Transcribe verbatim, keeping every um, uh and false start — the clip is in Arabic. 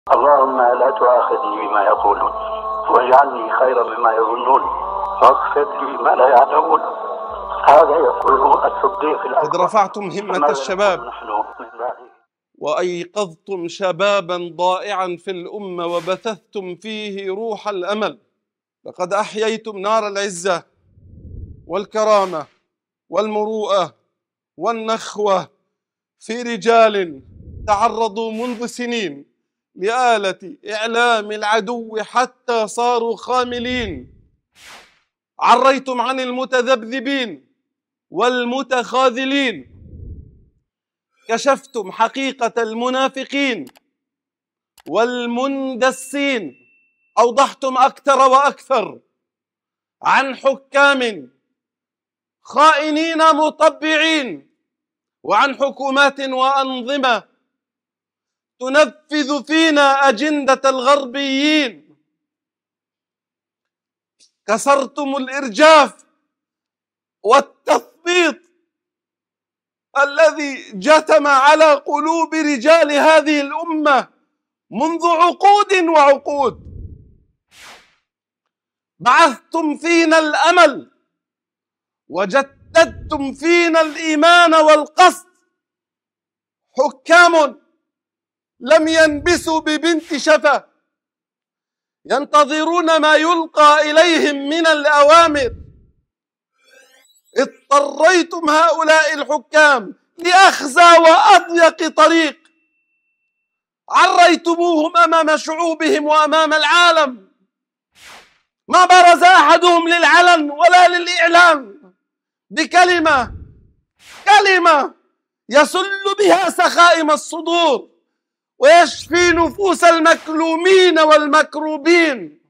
اللهم لا تؤاخذني بما يقولون واجعلني خيرا مما يظنون واغفر لي ما لا يعلمون. هذا يقول الصديق الأكبر. إذ رفعتم همة الشباب وأيقظتم شبابا ضائعا في الأمة وبثثتم فيه روح الأمل، لقد أحييتم نار العزة والكرامة والمروءة والنخوة في رجال تعرضوا منذ سنين لآلة إعلام العدو حتى صاروا خاملين. عريتم عن المتذبذبين والمتخاذلين، كشفتم حقيقة المنافقين والمندسين، أوضحتم أكثر وأكثر عن حكام خائنين مطبعين، وعن حكومات وأنظمة تنفذ فينا أجندة الغربيين. كسرتم الإرجاف والتثبيط الذي جتم على قلوب رجال هذه الأمة منذ عقود وعقود. بعثتم فينا الأمل وجددتم فينا الإيمان والقصد. حكام لم ينبسوا ببنت شفا، ينتظرون ما يلقى إليهم من الأوامر. اضطريتم هؤلاء الحكام لأخزى وأضيق طريق، عريتموهم أمام شعوبهم وأمام العالم. ما برز أحدهم للعلن ولا للإعلان بكلمة كلمة يسل بها سخائم الصدور ويشفي نفوس المكلومين والمكروبين.